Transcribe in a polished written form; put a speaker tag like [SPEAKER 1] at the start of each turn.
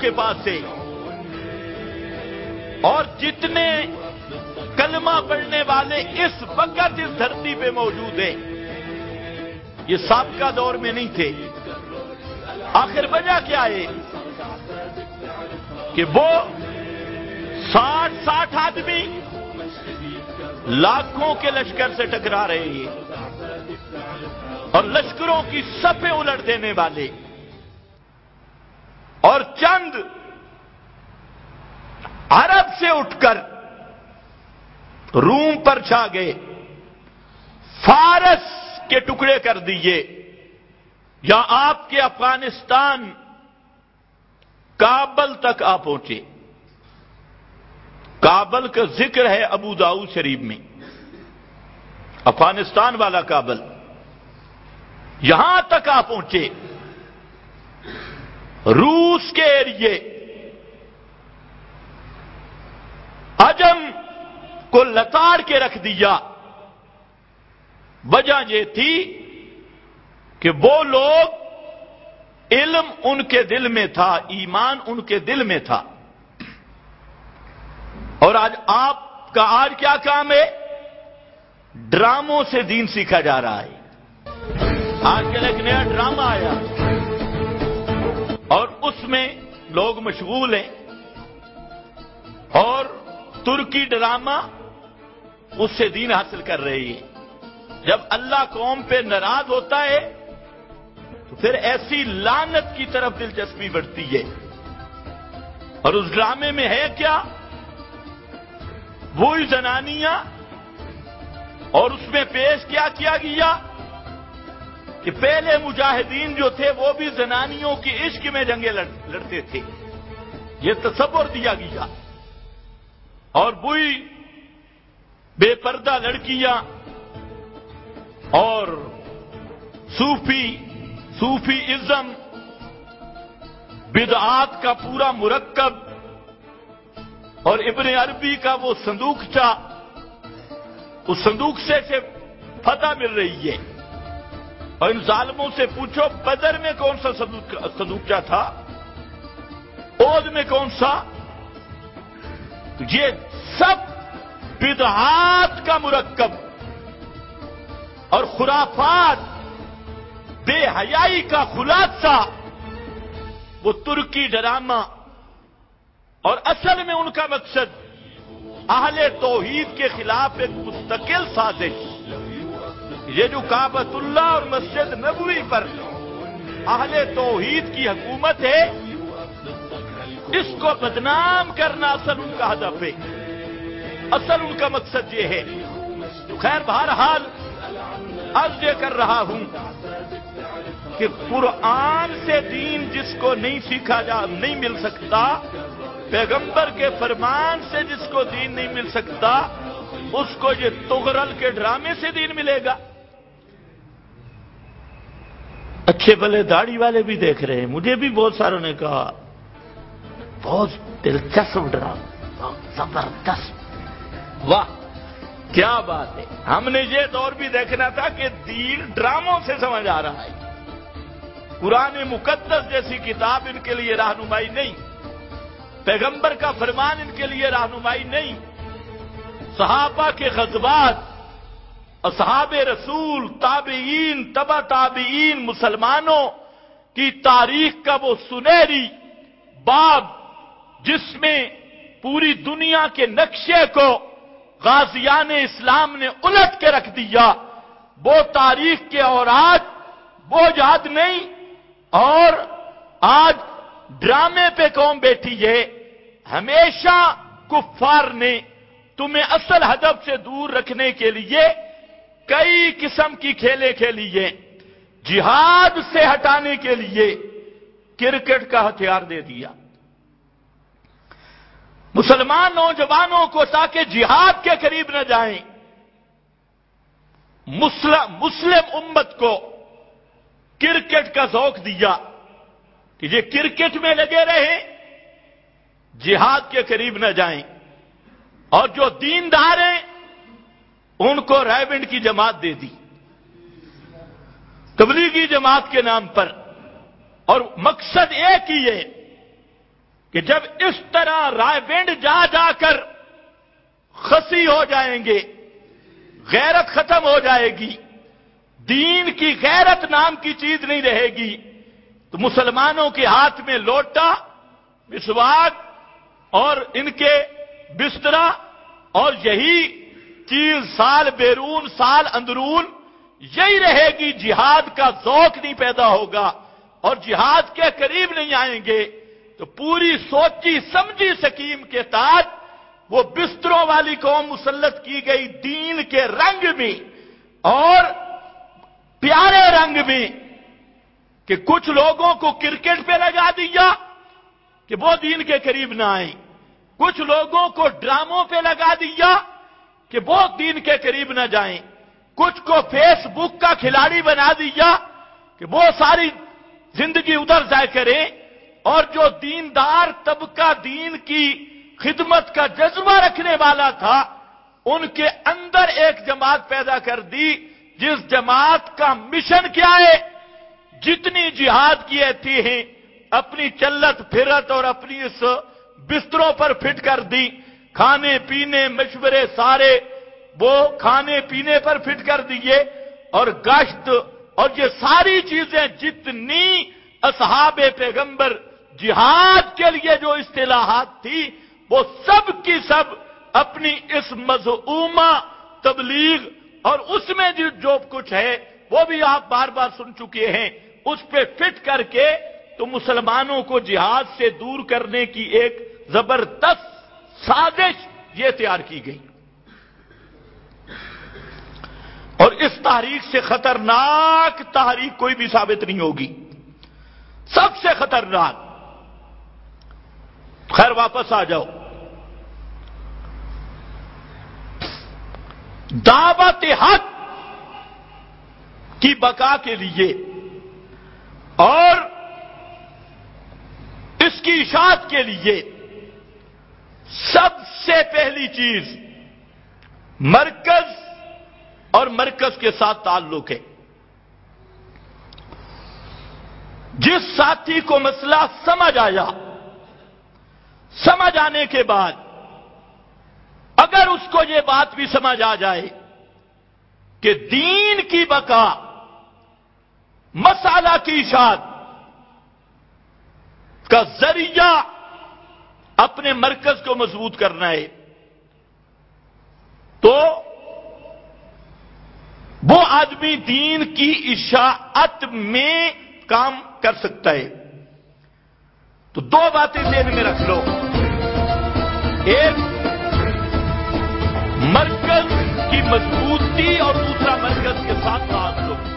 [SPEAKER 1] کے پاس سے، اور جتنے کلمہ پڑھنے والے اس وقت اس دھرتی پہ موجود ہیں یہ سابقہ دور میں نہیں تھے۔ آخر وجہ کیا ہے کہ وہ 60 آدمی لاکھوں کے لشکر سے ٹکرا رہے ہیں اور لشکروں کی صفیں الٹ دینے والے، اور چند عرب سے اٹھ کر روم پر چھا گئے، فارس کے ٹکڑے کر دیے، یا آپ کے افغانستان کابل تک آ پہنچے۔ کابل کا ذکر ہے ابو داؤد شریف میں، افغانستان والا کابل، یہاں تک آ پہنچے۔ روس کے ایریے، عجم کو لتاڑ کے رکھ دیا۔ وجہ یہ تھی کہ وہ لوگ، علم ان کے دل میں تھا، ایمان ان کے دل میں تھا۔ اور آج آپ کا کیا کام ہے؟ ڈراموں سے دین سیکھا جا رہا ہے۔ آج کل ایک نیا ڈرامہ آیا اور اس میں لوگ مشغول ہیں، اور ترکی ڈرامہ اس سے دین حاصل کر رہی ہے۔ جب اللہ قوم پہ ناراض ہوتا ہے تو پھر ایسی لعنت کی طرف دلچسپی بڑھتی ہے۔ اور اس ڈرامے میں ہے کیا؟ وہی زنانیاں، اور اس میں پیش کیا گیا کہ پہلے مجاہدین جو تھے وہ بھی زنانیوں کی عشق میں جنگیں لڑتے تھے، یہ تصور دیا گیا۔ اور وہی بے پردہ لڑکیاں اور صوفی ازم، بدعات کا پورا مرکب، اور ابن عربی کا وہ صندوقچہ، اس صندوقچے سے فتح مل رہی ہے۔ اور ان ظالموں سے پوچھو بدر میں کون سا صندوقچہ تھا، احد میں کون سا؟ یہ سب بدعات کا مرکب اور خرافات، بے حیائی کا خلاصہ وہ ترکی ڈرامہ، اور اصل میں ان کا مقصد اہل توحید کے خلاف ایک مستقل سازش۔ یہ جو کعبۃ اللہ اور مسجد نبوی پر اہل توحید کی حکومت ہے، اس کو بدنام کرنا اصل ان کا ہدف ہے، اصل ان کا مقصد یہ ہے۔ خیر بہرحال عرض یہ کر رہا ہوں کہ قرآن سے دین جس کو نہیں مل سکتا، پیغمبر کے فرمان سے جس کو دین نہیں مل سکتا، اس کو یہ تغرل کے ڈرامے سے دین ملے گا۔ اچھے بھلے داڑھی والے بھی دیکھ رہے ہیں، مجھے بھی بہت ساروں نے کہا بہت دلچسپ ڈرامہ، زبردست، واہ کیا بات ہے۔ ہم نے یہ دور بھی دیکھنا تھا کہ دین ڈراموں سے سمجھ آ رہا ہے۔ قرآن مقدس جیسی کتاب ان کے لیے رہنمائی نہیں، پیغمبر کا فرمان ان کے لیے رہنمائی نہیں، صحابہ کے غزوات، اصحاب رسول، تابعین، تبع تابعین، مسلمانوں کی تاریخ کا وہ سنہری باب جس میں پوری دنیا کے نقشے کو غازیان اسلام نے الٹ کے رکھ دیا، وہ تاریخ کے اوراق وہ یاد نہیں، اور آج ڈرامے پہ قوم بیٹھی ہے۔ ہمیشہ کفار نے تمہیں اصل ہدف سے دور رکھنے کے لیے کئی قسم کی کھیلیں کھیلی ہیں۔ جہاد سے ہٹانے کے لیے کرکٹ کا ہتھیار دے دیا مسلمان نوجوانوں کو، تاکہ جہاد کے قریب نہ جائیں۔ مسلم امت کو کرکٹ کا ذوق دیا کہ یہ کرکٹ میں لگے رہیں، جہاد کے قریب نہ جائیں، اور جو دیندار ہیں ان کو رائبنڈ کی جماعت دے دی تبلیغی جماعت کے نام پر، اور مقصد ایک ہی ہے کہ جب اس طرح رائے ونڈ جا جا کر خسی ہو جائیں گے، غیرت ختم ہو جائے گی، دین کی غیرت نام کی چیز نہیں رہے گی، تو مسلمانوں کے ہاتھ میں لوٹا، مسواک اور ان کے بسترا اور یہی چیز سال بیرون سال اندرون یہی رہے گی، جہاد کا ذوق نہیں پیدا ہوگا اور جہاد کے قریب نہیں آئیں گے، تو پوری سوچی سمجھی سکیم کے تحت وہ بستروں والی قوم مسلط کی گئی دین کے رنگ میں اور پیارے رنگ میں، کہ کچھ لوگوں کو کرکٹ پہ لگا دیا کہ وہ دین کے قریب نہ آئیں، کچھ لوگوں کو ڈراموں پہ لگا دیا کہ وہ دین کے قریب نہ جائیں، کچھ کو فیس بک کا کھلاڑی بنا دیا کہ وہ ساری زندگی ادھر جائے کریں، اور جو دیندار طبقہ دین کی خدمت کا جذبہ رکھنے والا تھا ان کے اندر ایک جماعت پیدا کر دی، جس جماعت کا مشن کیا ہے؟ جتنی جہاد کیے تھے ہیں اپنی چلت پھرت اور اپنی اس بستروں پر فٹ کر دی، کھانے پینے مشورے سارے وہ کھانے پینے پر فٹ کر دیے، اور گشت اور یہ ساری چیزیں جتنی اصحاب پیغمبر جہاد کے لیے جو اصطلاحات تھی وہ سب کی سب اپنی اس مذعومہ تبلیغ اور اس میں جو کچھ ہے وہ بھی آپ بار بار سن چکے ہیں، اس پہ فٹ کر کے تو مسلمانوں کو جہاد سے دور کرنے کی ایک زبردست سازش یہ تیار کی گئی، اور اس تحریک سے خطرناک تحریک کوئی بھی ثابت نہیں ہوگی، سب سے خطرناک۔ خیر واپس آ جاؤ، دعوت حق کی بقا کے لیے اور اس کی اشاعت کے لیے سب سے پہلی چیز مرکز اور مرکز کے ساتھ تعلق ہے۔ جس ساتھی کو مسئلہ سمجھ آیا، سمجھ آنے کے بعد اگر اس کو یہ بات بھی سمجھ آ جائے کہ دین کی بقا مسئلہ کی اشاعت کا ذریعہ اپنے مرکز کو مضبوط کرنا ہے، تو وہ آدمی دین کی اشاعت میں کام کر سکتا ہے۔ تو دو باتیں ذہن میں رکھ لو، ایک مرکز کی مضبوطی اور دوسرا مرکز کے ساتھ تعلق۔